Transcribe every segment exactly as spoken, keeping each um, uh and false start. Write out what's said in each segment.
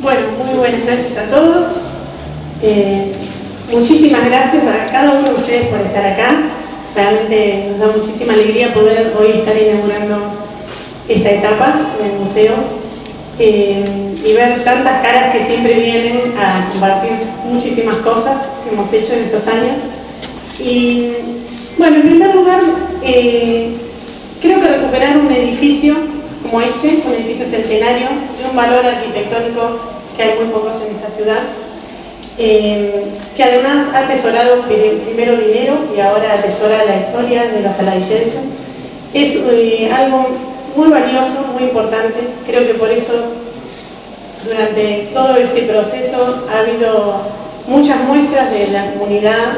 Bueno, muy buenas noches a todos. Eh, muchísimas gracias a cada uno de ustedes por estar acá. Realmente nos da muchísima alegría poder hoy estar inaugurando esta etapa del museo eh, y ver tantas caras que siempre vienen a compartir muchísimas cosas que hemos hecho en estos años. Y bueno, en primer lugar, eh, creo que recuperar un edificio como este, un edificio centenario, de un valor arquitectónico que hay muy pocos en esta ciudad, eh, que además ha atesorado primero dinero y ahora atesora la historia de los saladillenses, es eh, algo muy valioso, muy importante. Creo que por eso durante todo este proceso ha habido muchas muestras de la comunidad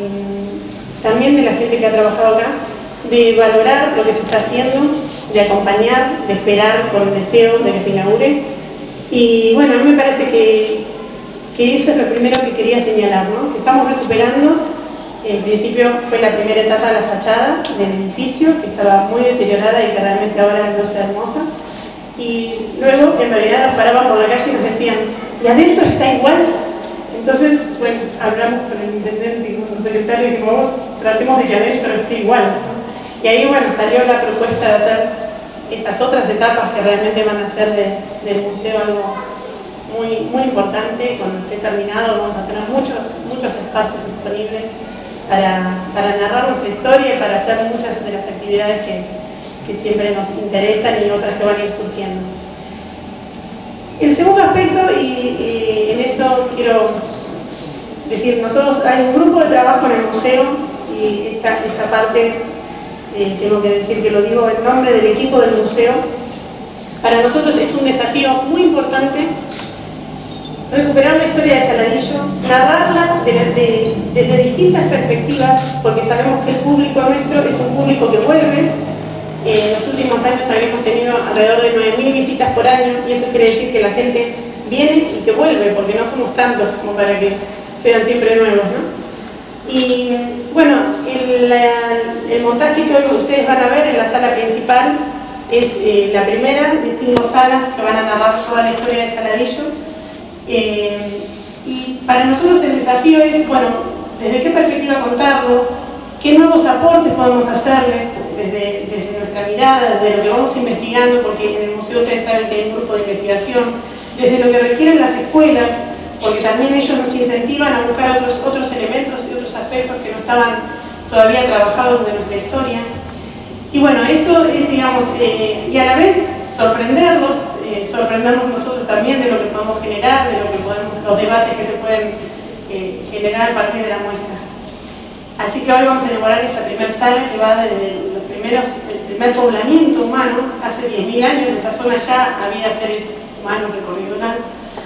y también de la gente que ha trabajado acá, de valorar lo que se está haciendo, de acompañar, de esperar con deseo de que se inaugure. Y bueno, a mí me parece que, que eso es lo primero que quería señalar, ¿no? Que estamos recuperando. En principio fue la primera etapa de la fachada del edificio, que estaba muy deteriorada y que realmente ahora luce hermosa. Y luego, en realidad, nos paraban por la calle y nos decían, ¿y adentro está igual? Entonces, bueno, hablamos con el intendente y con los secretarios y dijimos, vamos, tratemos de que adentro esté igual, ¿no? Y ahí, bueno, salió la propuesta de hacer estas otras etapas que realmente van a hacer de, del museo algo muy, muy importante. Cuando esté terminado vamos a tener muchos, muchos espacios disponibles para, para narrar nuestra historia y para hacer muchas de las actividades que, que siempre nos interesan y otras que van a ir surgiendo. El segundo aspecto, y, y en eso quiero decir, nosotros hay un grupo de trabajo en el museo y esta, esta parte... Eh, tengo que decir que lo digo en nombre del equipo del museo. Para nosotros es un desafío muy importante recuperar la historia de Saladillo, narrarla de, de, desde distintas perspectivas, porque sabemos que el público nuestro es un público que vuelve. Eh, en los últimos años habíamos tenido alrededor de nueve mil visitas por año y eso quiere decir que la gente viene y que vuelve, porque no somos tantos como para que sean siempre nuevos, ¿no? Y bueno, el, la, el montaje que hoy ustedes van a ver en la sala principal es eh, la primera de cinco salas que van a narrar toda la historia de Saladillo. Eh, y para nosotros el desafío es, bueno, desde qué perspectiva contarlo, qué nuevos aportes podemos hacerles desde, desde nuestra mirada, desde lo que vamos investigando, porque en el museo ustedes saben que hay un grupo de investigación, desde lo que requieren las escuelas, porque también ellos nos incentivan a buscar otros, otros elementos y otros aspectos que no estaban todavía trabajados de nuestra historia. Y bueno, eso es, digamos, eh, y a la vez sorprenderlos, eh, sorprendernos nosotros también de lo que podemos generar, de lo que podemos, los debates que se pueden eh, generar a partir de la muestra. Así que hoy vamos a elaborar esa primera sala que va desde los primeros, el primer poblamiento humano, hace diez mil años, esta zona ya había seres humanos recorriendo largo,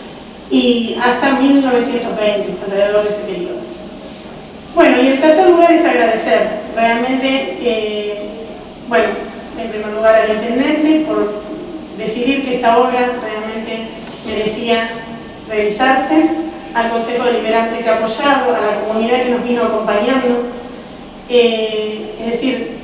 y hasta mil novecientos veinte, alrededor de ese periodo. Bueno, y en tercer lugar es agradecer realmente, eh, bueno, en primer lugar al intendente por decidir que esta obra realmente merecía realizarse, al Consejo Deliberante que ha apoyado, a la comunidad que nos vino acompañando, eh, es decir,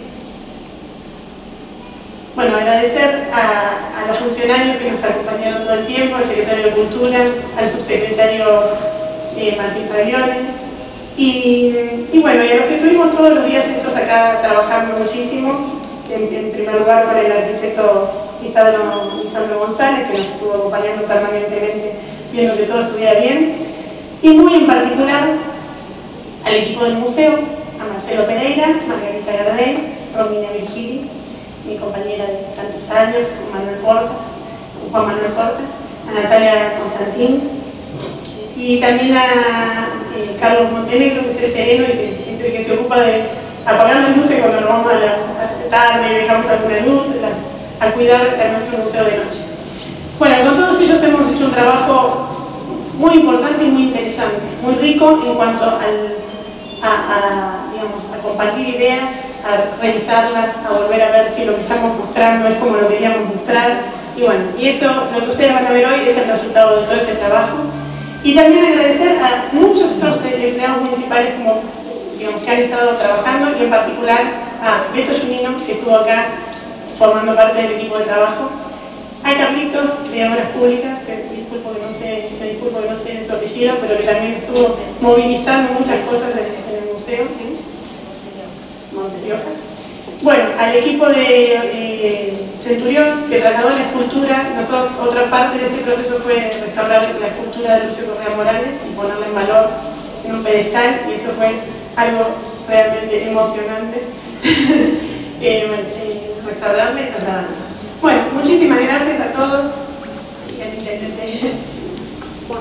bueno, agradecer a, a los funcionarios que nos acompañaron todo el tiempo, al secretario de Cultura, al subsecretario eh, Martín Paglione, y, y bueno, y a los que estuvimos todos los días estos acá trabajando muchísimo, en, en primer lugar para el arquitecto Isandro, Isandro González, que nos estuvo acompañando permanentemente, viendo que todo estuviera bien, y muy en particular al equipo del museo, a Marcelo Pereira, Margarita Gardel, Romina Virgili, mi compañera de tantos años, Manuel Porta, Juan Manuel Porta, a Natalia Constantín, y también a eh, Carlos Montenegro, que es el sereno y que es el que se ocupa de apagar las luces cuando nos vamos a la a tarde y dejamos alguna luz, las, a cuidar de nuestro museo de noche. Bueno, con todos ellos hemos hecho un trabajo muy importante y muy interesante, muy rico en cuanto al, a, a, digamos, a compartir ideas, a revisarlas, a volver a ver si lo que estamos mostrando es como lo queríamos mostrar. Y bueno, y eso, lo que ustedes van a ver hoy es el resultado de todo ese trabajo. Y también agradecer a muchos otros empleados municipales como, digamos, que han estado trabajando, y en particular a Beto Junino, que estuvo acá formando parte del equipo de trabajo, a Carlitos de Obras Públicas, que disculpo que no sé conocido, pero que también estuvo movilizando muchas cosas en, en el museo, ¿sí? Montes de Oca. Bueno, al equipo de eh, Centurión, que trasladó la escultura. Nosotros, otra parte de este proceso fue restaurar la escultura de Lucio Correa Morales y ponerla en valor en un pedestal, y eso fue algo realmente emocionante. eh, eh, restaurarla y trasladarla. Bueno, muchísimas gracias a todos.